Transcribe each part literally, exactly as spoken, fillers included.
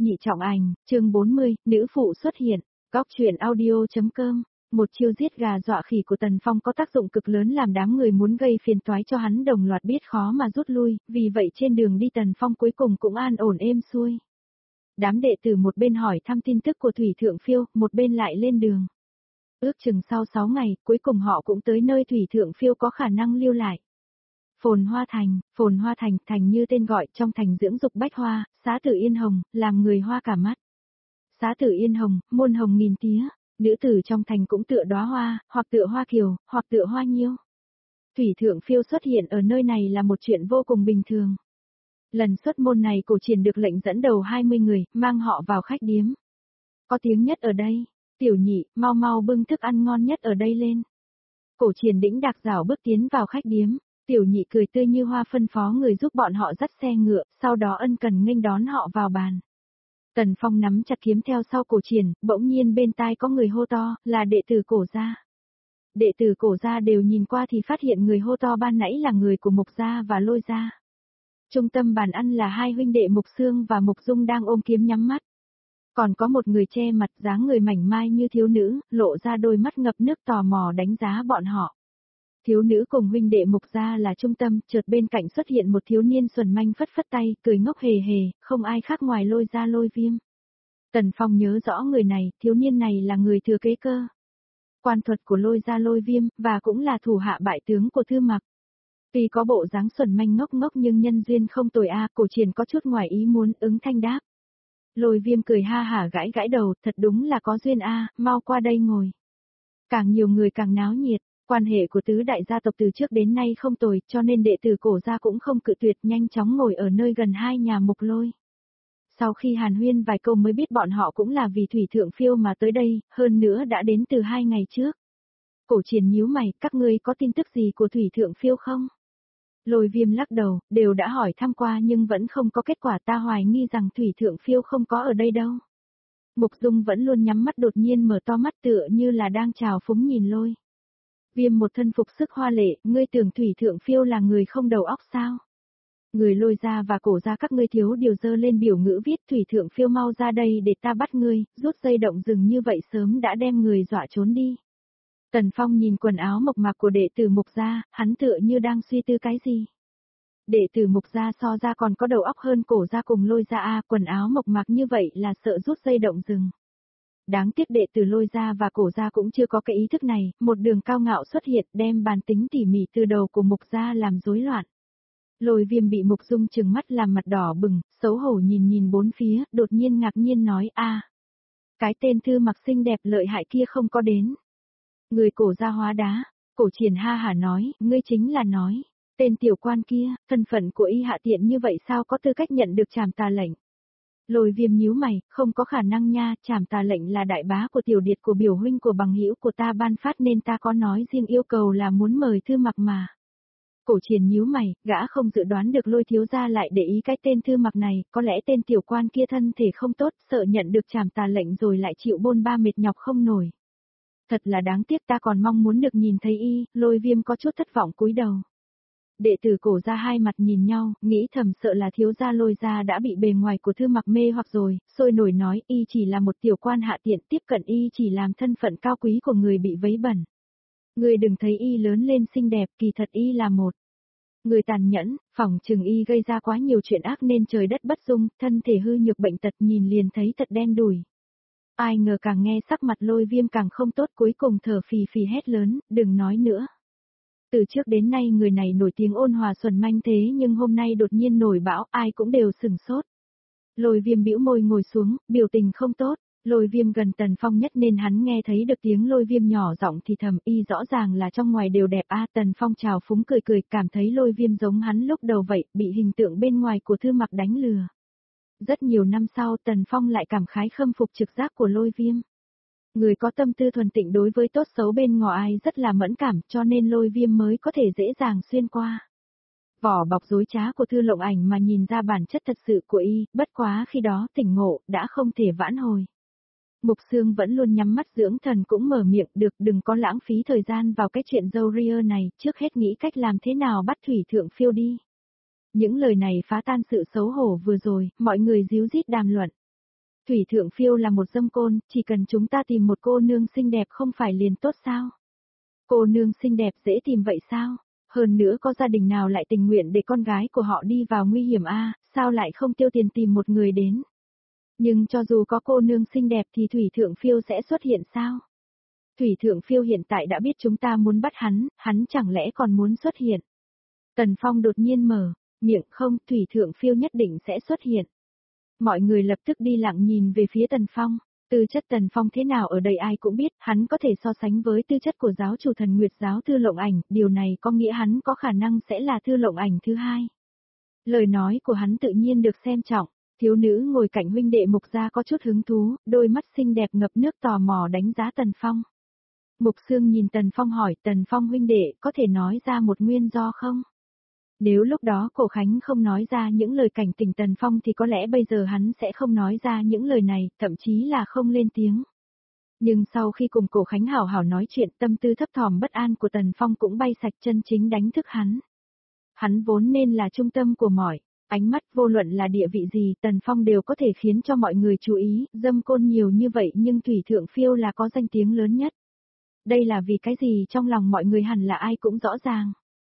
nhị trọng ảnh, chương bốn mươi, nữ phụ xuất hiện, góc truyện audio.com. Một chiêu giết gà dọa khỉ của Tần Phong có tác dụng cực lớn làm đám người muốn gây phiền toái cho hắn đồng loạt biết khó mà rút lui, vì vậy trên đường đi Tần Phong cuối cùng cũng an ổn êm xuôi. Đám đệ tử một bên hỏi thăm tin tức của Thủy Thượng Phiêu, một bên lại lên đường. Ước chừng sau sáu ngày, cuối cùng họ cũng tới nơi Thủy Thượng Phiêu có khả năng lưu lại. Phồn Hoa Thành, Phồn Hoa Thành, thành như tên gọi, trong thành dưỡng dục bách hoa, xá tử Yên Hồng, làm người hoa cả mắt. Xá tử Yên Hồng, muôn hồng nghìn tía, nữ tử trong thành cũng tựa đóa hoa, hoặc tựa hoa kiều, hoặc tựa hoa nhiêu. Thủy Thượng Phiêu xuất hiện ở nơi này là một chuyện vô cùng bình thường. Lần xuất môn này Cổ Triển được lệnh dẫn đầu hai mươi người, mang họ vào khách điếm. Có tiếng nhất ở đây, tiểu nhị, mau mau bưng thức ăn ngon nhất ở đây lên. Cổ Triển đĩnh đạc dảo bước tiến vào khách điếm. Tiểu nhị cười tươi như hoa phân phó người giúp bọn họ dắt xe ngựa, sau đó ân cần nghênh đón họ vào bàn. Tần Phong nắm chặt kiếm theo sau Cổ Triển, bỗng nhiên bên tai có người hô to, là đệ tử Cổ gia. Đệ tử Cổ gia đều nhìn qua thì phát hiện người hô to ban nãy là người của Mục gia và Lôi gia. Trung tâm bàn ăn là hai huynh đệ Mục Sương và Mục Dung đang ôm kiếm nhắm mắt. Còn có một người che mặt dáng người mảnh mai như thiếu nữ, lộ ra đôi mắt ngập nước tò mò đánh giá bọn họ. Thiếu nữ cùng huynh đệ Mục gia là trung tâm, chợt bên cạnh xuất hiện một thiếu niên xuẩn manh phất phất tay, cười ngốc hề hề, không ai khác ngoài Lôi gia Lôi Viêm. Tần Phong nhớ rõ người này, thiếu niên này là người thừa kế cơ quan thuật của Lôi gia Lôi Viêm, và cũng là thủ hạ bại tướng của Thư Mặc. Tuy có bộ dáng xuẩn manh ngốc ngốc nhưng nhân duyên không tồi a, Cổ Triển có chút ngoài ý muốn ứng thanh đáp. Lôi Viêm cười ha hả gãi gãi đầu, thật đúng là có duyên a, mau qua đây ngồi. Càng nhiều người càng náo nhiệt. Quan hệ của tứ đại gia tộc từ trước đến nay không tồi, cho nên đệ tử Cổ gia cũng không cự tuyệt, nhanh chóng ngồi ở nơi gần hai nhà Mục Lôi. Sau khi hàn huyên vài câu mới biết bọn họ cũng là vì Thủy Thượng Phiêu mà tới đây, hơn nữa đã đến từ hai ngày trước. Cổ Triển nhíu mày, các ngươi có tin tức gì của Thủy Thượng Phiêu không? Lôi Viêm lắc đầu, đều đã hỏi thăm qua nhưng vẫn không có kết quả, ta hoài nghi rằng Thủy Thượng Phiêu không có ở đây đâu. Mục Dung vẫn luôn nhắm mắt đột nhiên mở to mắt tựa như là đang trào phúng nhìn Lôi Viêm một thân phục sức hoa lệ, ngươi tưởng Thủy Thượng Phiêu là người không đầu óc sao? Người Lôi gia và Cổ gia các ngươi thiếu điều dơ lên biểu ngữ viết Thủy Thượng Phiêu mau ra đây để ta bắt ngươi, rút dây động rừng như vậy sớm đã đem người dọa trốn đi. Tần Phong nhìn quần áo mộc mạc của đệ tử Mục gia, hắn tựa như đang suy tư cái gì. Đệ tử Mục gia so ra còn có đầu óc hơn Cổ gia cùng Lôi gia a, quần áo mộc mạc như vậy là sợ rút dây động rừng. Đáng tiếc đệ tử Lôi gia và Cổ gia cũng chưa có cái ý thức này, một đường cao ngạo xuất hiện đem bản tính tỉ mỉ từ đầu của Mục gia làm rối loạn. Lôi Viêm bị Mục Dung trừng mắt làm mặt đỏ bừng, xấu hổ nhìn nhìn bốn phía, đột nhiên ngạc nhiên nói a, cái tên Thư Mặc xinh đẹp lợi hại kia không có đến. Người Cổ gia hóa đá. Cổ Triển ha hả nói, ngươi chính là nói, tên tiểu quan kia, thân phận của y hạ tiện như vậy sao có tư cách nhận được trảm tà lệnh. Lôi Viêm nhíu mày, không có khả năng nha, trảm tà lệnh là đại bá của tiểu điệt của biểu huynh của bằng hữu của ta ban phát nên ta có nói riêng yêu cầu là muốn mời Thư Mặc mà. Cổ Triển nhíu mày, gã không dự đoán được Lôi thiếu gia lại để ý cái tên Thư Mặc này, có lẽ tên tiểu quan kia thân thể không tốt, sợ nhận được trảm tà lệnh rồi lại chịu bôn ba mệt nhọc không nổi. Thật là đáng tiếc, ta còn mong muốn được nhìn thấy y, Lôi Viêm có chút thất vọng cúi đầu. Đệ tử Cổ gia hai mặt nhìn nhau, nghĩ thầm sợ là thiếu gia Lôi gia đã bị bề ngoài của Thư Mặc mê hoặc rồi, sôi nổi nói y chỉ là một tiểu quan hạ tiện, tiếp cận y chỉ làm thân phận cao quý của người bị vấy bẩn. Người đừng thấy y lớn lên xinh đẹp, kỳ thật y là một người tàn nhẫn, phỏng chừng y gây ra quá nhiều chuyện ác nên trời đất bất dung, thân thể hư nhược bệnh tật nhìn liền thấy thật đen đủi. Ai ngờ càng nghe sắc mặt Lôi Viêm càng không tốt, cuối cùng thở phì phì hét lớn, đừng nói nữa. Từ trước đến nay người này nổi tiếng ôn hòa xuẩn manh thế nhưng hôm nay đột nhiên nổi bão, ai cũng đều sửng sốt. Lôi Viêm bĩu môi ngồi xuống, biểu tình không tốt. Lôi Viêm gần Tần Phong nhất nên hắn nghe thấy được tiếng Lôi Viêm nhỏ giọng thì thầm, y rõ ràng là trong ngoài đều đẹp a. Tần Phong chào phúng cười cười, cảm thấy Lôi Viêm giống hắn lúc đầu vậy, bị hình tượng bên ngoài của Thư Mặc đánh lừa. Rất nhiều năm sau Tần Phong lại cảm khái khâm phục trực giác của Lôi Viêm. Người có tâm tư thuần tịnh đối với tốt xấu bên ngoài rất là mẫn cảm, cho nên Lôi Viêm mới có thể dễ dàng xuyên qua vỏ bọc dối trá của Thư Lộng Ảnh mà nhìn ra bản chất thật sự của y, bất quá khi đó tỉnh ngộ, đã không thể vãn hồi. Mục Sương vẫn luôn nhắm mắt dưỡng thần cũng mở miệng, được, đừng có lãng phí thời gian vào cái chuyện dâu ria này, trước hết nghĩ cách làm thế nào bắt Thủy Thượng Phiêu đi. Những lời này phá tan sự xấu hổ vừa rồi, mọi người díu dít đàm luận. Thủy Thượng Phiêu là một dâm côn, chỉ cần chúng ta tìm một cô nương xinh đẹp không phải liền tốt sao? Cô nương xinh đẹp dễ tìm vậy sao? Hơn nữa có gia đình nào lại tình nguyện để con gái của họ đi vào nguy hiểm a, sao lại không tiêu tiền tìm một người đến? Nhưng cho dù có cô nương xinh đẹp thì Thủy Thượng Phiêu sẽ xuất hiện sao? Thủy Thượng Phiêu hiện tại đã biết chúng ta muốn bắt hắn, hắn chẳng lẽ còn muốn xuất hiện? Tần Phong đột nhiên mở miệng, không, Thủy Thượng Phiêu nhất định sẽ xuất hiện. Mọi người lập tức đi lặng nhìn về phía Tần Phong. Tư chất Tần Phong thế nào ở đây ai cũng biết, hắn có thể so sánh với tư chất của giáo chủ Thần Nguyệt giáo Thư Lộng Ảnh, điều này có nghĩa hắn có khả năng sẽ là Thư Lộng Ảnh thứ hai. Lời nói của hắn tự nhiên được xem trọng, thiếu nữ ngồi cạnh huynh đệ Mục Gia có chút hứng thú, đôi mắt xinh đẹp ngập nước tò mò đánh giá Tần Phong. Mục Sương nhìn Tần Phong hỏi, Tần Phong huynh đệ có thể nói ra một nguyên do không? Nếu lúc đó Cổ Khánh không nói ra những lời cảnh tỉnh Tần Phong thì có lẽ bây giờ hắn sẽ không nói ra những lời này, thậm chí là không lên tiếng. Nhưng sau khi cùng Cổ Khánh hảo hảo nói chuyện, tâm tư thấp thỏm bất an của Tần Phong cũng bay sạch, chân chính đánh thức hắn. Hắn vốn nên là trung tâm của mọi ánh mắt, vô luận là địa vị gì, Tần Phong đều có thể khiến cho mọi người chú ý, dâm côn nhiều như vậy nhưng Thủy Thượng Phiêu là có danh tiếng lớn nhất. Đây là vì cái gì trong lòng mọi người hẳn là ai cũng rõ ràng.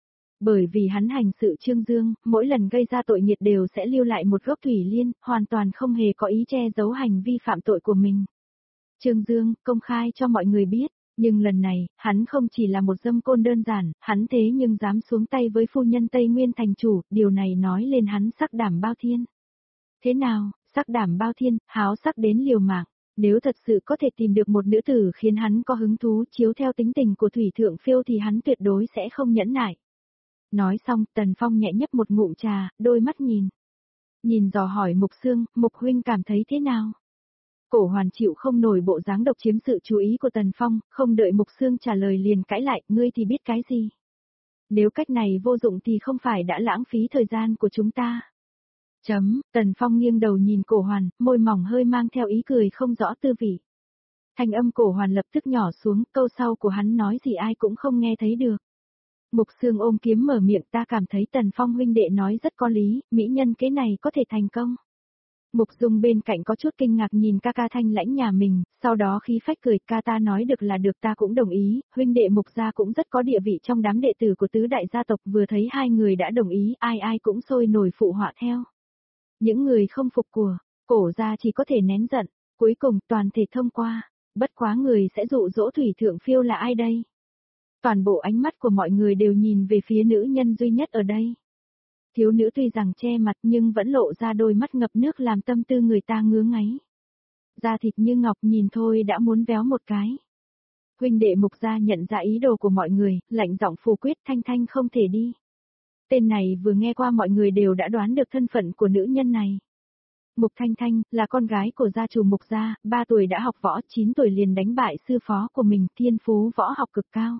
Bởi vì hắn hành sự trương dương, mỗi lần gây ra tội nghiệt đều sẽ lưu lại một gốc thủy liên, hoàn toàn không hề có ý che giấu hành vi phạm tội của mình. Trương dương, công khai cho mọi người biết, nhưng lần này, hắn không chỉ là một dâm côn đơn giản, hắn thế nhưng dám xuống tay với phu nhân Tây Nguyên thành chủ, điều này nói lên hắn sắc đảm bao thiên. Thế nào, sắc đảm bao thiên, háo sắc đến liều mạng. Nếu thật sự có thể tìm được một nữ tử khiến hắn có hứng thú chiếu theo tính tình của Thủy Thượng Phiêu thì hắn tuyệt đối sẽ không nhẫn nại. Nói xong, Tần Phong nhẹ nhấp một ngụm trà, đôi mắt nhìn. Nhìn dò hỏi Mục Sương, Mục huynh cảm thấy thế nào? Cổ Hoàn chịu không nổi bộ dáng độc chiếm sự chú ý của Tần Phong, không đợi Mục Sương trả lời liền cãi lại, ngươi thì biết cái gì? Nếu cách này vô dụng thì không phải đã lãng phí thời gian của chúng ta. Chấm, Tần Phong nghiêng đầu nhìn Cổ Hoàn, môi mỏng hơi mang theo ý cười không rõ tư vị. Thanh âm Cổ Hoàn lập tức nhỏ xuống, câu sau của hắn nói gì ai cũng không nghe thấy được. Mục Sương ôm kiếm mở miệng, ta cảm thấy Tần Phong huynh đệ nói rất có lý, mỹ nhân kế này có thể thành công. Mục Dung bên cạnh có chút kinh ngạc nhìn ca ca Thanh Lãnh nhà mình, sau đó khí phách cười, ca ta nói được là được, ta cũng đồng ý, huynh đệ Mục gia cũng rất có địa vị trong đám đệ tử của tứ đại gia tộc, vừa thấy hai người đã đồng ý, ai ai cũng sôi nổi phụ họa theo. Những người không phục của Cổ gia chỉ có thể nén giận, cuối cùng toàn thể thông qua, bất quá người sẽ dụ dỗ Thủy Thượng Phiêu là ai đây? Toàn bộ ánh mắt của mọi người đều nhìn về phía nữ nhân duy nhất ở đây. Thiếu nữ tuy rằng che mặt nhưng vẫn lộ ra đôi mắt ngập nước làm tâm tư người ta ngứa ngáy. Da thịt như ngọc nhìn thôi đã muốn véo một cái. Huynh đệ Mục gia nhận ra ý đồ của mọi người, lạnh giọng phủ quyết, Thanh Thanh không thể đi. Tên này vừa nghe qua mọi người đều đã đoán được thân phận của nữ nhân này. Mục Thanh Thanh là con gái của gia chủ Mục gia, ba tuổi đã học võ, chín tuổi liền đánh bại sư phó của mình, thiên phú võ học cực cao.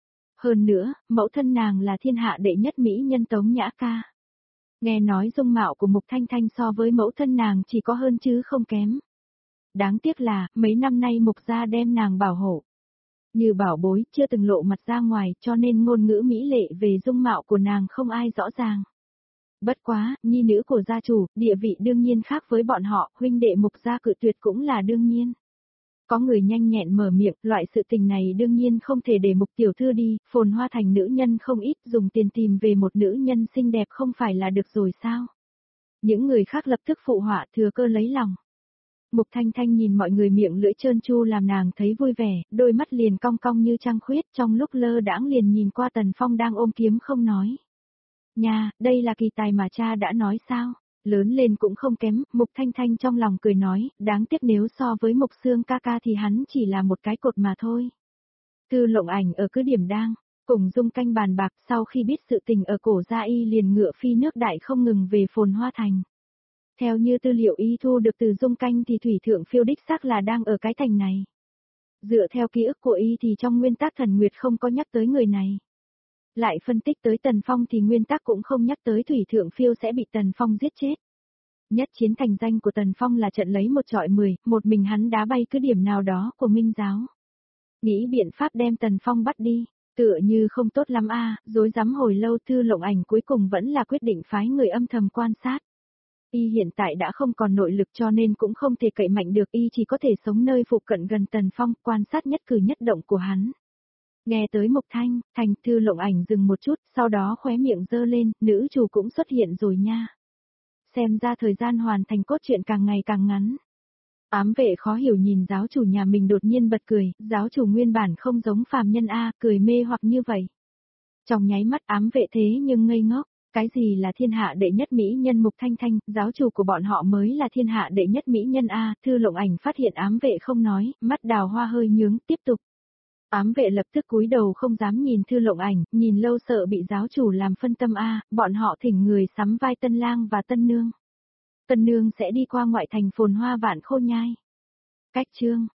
Hơn nữa, mẫu thân nàng là thiên hạ đệ nhất mỹ nhân Tống Nhã Ca. Nghe nói dung mạo của Mục Thanh Thanh so với mẫu thân nàng chỉ có hơn chứ không kém. Đáng tiếc là, mấy năm nay Mục gia đem nàng bảo hộ. Như bảo bối, chưa từng lộ mặt ra ngoài, cho nên ngôn ngữ mỹ lệ về dung mạo của nàng không ai rõ ràng. Bất quá, nhi nữ của gia chủ, địa vị đương nhiên khác với bọn họ, huynh đệ Mục gia cự tuyệt cũng là đương nhiên. Có người nhanh nhẹn mở miệng, loại sự tình này đương nhiên không thể để Mục tiểu thư đi, Phồn Hoa thành nữ nhân không ít, dùng tiền tìm về một nữ nhân xinh đẹp không phải là được rồi sao? Những người khác lập tức phụ họa, thừa cơ lấy lòng. Mục Thanh Thanh nhìn mọi người miệng lưỡi trơn tru làm nàng thấy vui vẻ, đôi mắt liền cong cong như trăng khuyết, trong lúc lơ đãng liền nhìn qua Tần Phong đang ôm kiếm không nói. Nha, đây là kỳ tài mà cha đã nói sao? Lớn lên cũng không kém, Mục Thanh Thanh trong lòng cười nói, đáng tiếc nếu so với Mục Sương ca ca thì hắn chỉ là một cái cột mà thôi. Thư Lộng Ảnh ở cứ điểm đang, cùng Dung Canh bàn bạc, sau khi biết sự tình ở Cổ Gia y liền ngựa phi nước đại không ngừng về Phồn Hoa thành. Theo như tư liệu y thu được từ Dung Canh thì Thủy Thượng Phiêu đích xác là đang ở cái thành này. Dựa theo ký ức của y thì trong nguyên tắc Thần Nguyệt không có nhắc tới người này. Lại phân tích tới Tần Phong thì nguyên tắc cũng không nhắc tới Thủy Thượng Phiêu sẽ bị Tần Phong giết chết. Nhất chiến thành danh của Tần Phong là trận lấy một trọi mười, một mình hắn đá bay cứ điểm nào đó của Minh giáo. Nghĩ biện pháp đem Tần Phong bắt đi, tựa như không tốt lắm a, à, dối rắm hồi lâu Thư Lộng Ảnh cuối cùng vẫn là quyết định phái người âm thầm quan sát. Y hiện tại đã không còn nội lực cho nên cũng không thể cậy mạnh được, y chỉ có thể sống nơi phụ cận gần Tần Phong, quan sát nhất cử nhất động của hắn. Nghe tới Mộc Thanh, Thành Thư Lộng Ảnh dừng một chút, sau đó khóe miệng giơ lên, nữ chủ cũng xuất hiện rồi nha. Xem ra thời gian hoàn thành cốt truyện càng ngày càng ngắn. Ám vệ khó hiểu nhìn giáo chủ nhà mình đột nhiên bật cười, giáo chủ nguyên bản không giống phàm nhân a, cười mê hoặc như vậy. Trong nháy mắt ám vệ thế nhưng ngây ngốc, cái gì là thiên hạ đệ nhất mỹ nhân Mục Thanh Thanh, giáo chủ của bọn họ mới là thiên hạ đệ nhất mỹ nhân a, Thư Lộng Ảnh phát hiện ám vệ không nói, mắt đào hoa hơi nhướng, tiếp tục. Ám vệ lập tức cúi đầu không dám nhìn Thư Lộng Ảnh, nhìn lâu sợ bị giáo chủ làm phân tâm a, bọn họ thỉnh người sắm vai tân lang và tân nương. Tân nương sẽ đi qua ngoại thành phồn hoa vạn khô nhai. Cách chương